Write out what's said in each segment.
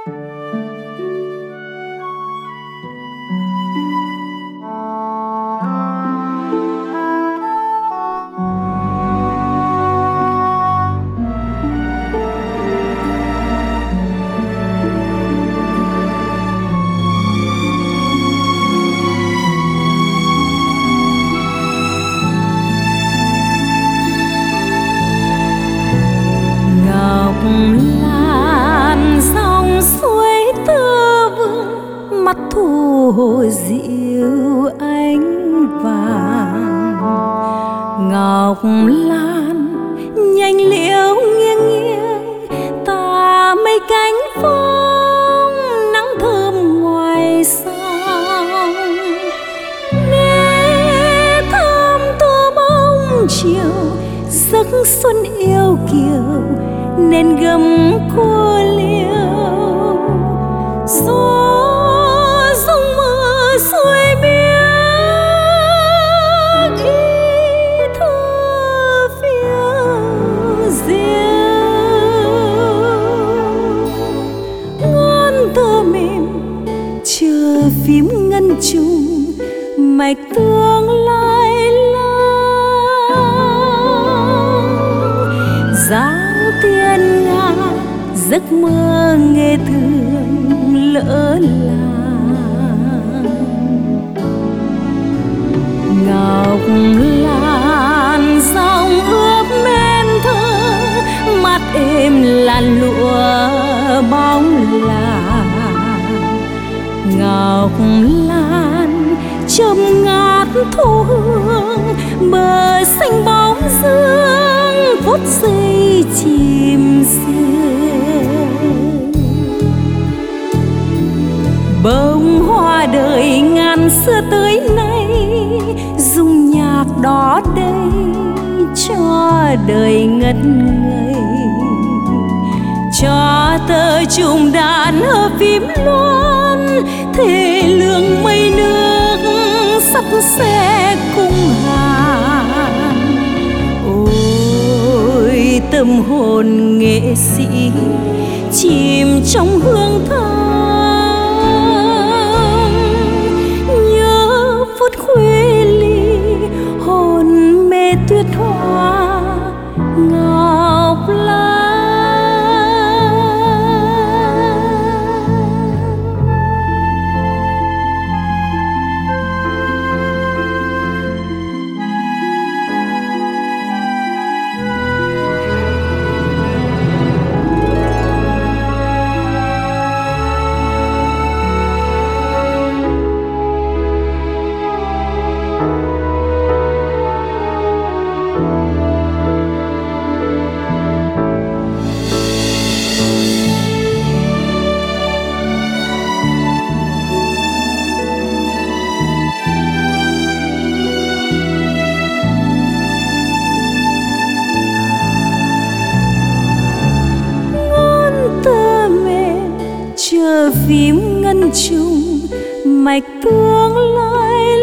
Lan dòng suối tơ vương, mắt thu hồi dịu ánh vàng. Ngọc Lan nhanh liễu nghiêng nghiêng, tà mây cánh phong nắng thơm ngoài sông. Nghe thơm tua bóng chiều, giấc xuân yêu kiều nên gấm cua liêu. Gió rung mưa xuôi biếc, ý thơ phía diêu. Ngón tơ mềm chờ phím ngân trùng, mạch tương lai láng. Tiên nga giấc mơ nghe thương lỡ làng. Ngọc Lan dòng ướp men thơ, mắt êm làn lụa bóng làng. Ngọc Lan châm ngát thu hương, bờ xanh bóng dương phút giây chìm sương. Bông hoa đời ngàn xưa tới nay, dung nhạc đó đây cho đời ngất ngây. Cho tơ trùng đàn ở phím loan, thề lương mây nước sắt xe cung hàng. Ôi tâm hồn nghệ sĩ chìm trong hương thơm, nhớ phút khuya ly hồn mê tuyết hoa Ngọc Lan. Phím ngân trùng, mạch tương lai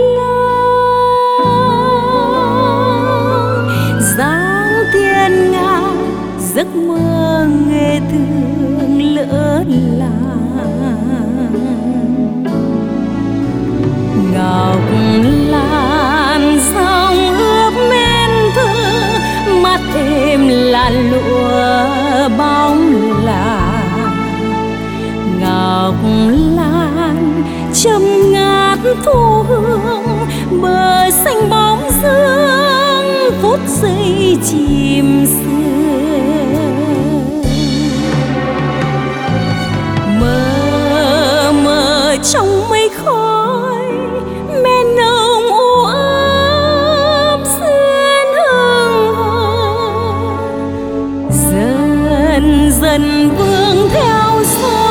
láng. Dáng tiên nga giấc mơ nghe thương lỡ làng. Ngọc Lan dòng ướp men thơ, mắt êm làn lụa bóng làng. Ngọc Lan châm ngát thu hương, bờ xanh bóng dương phút giây chìm sương. Mờ mờ trong mây khói, men nồng u ấm xuyên hương hồn. Dần dần vương theo gió,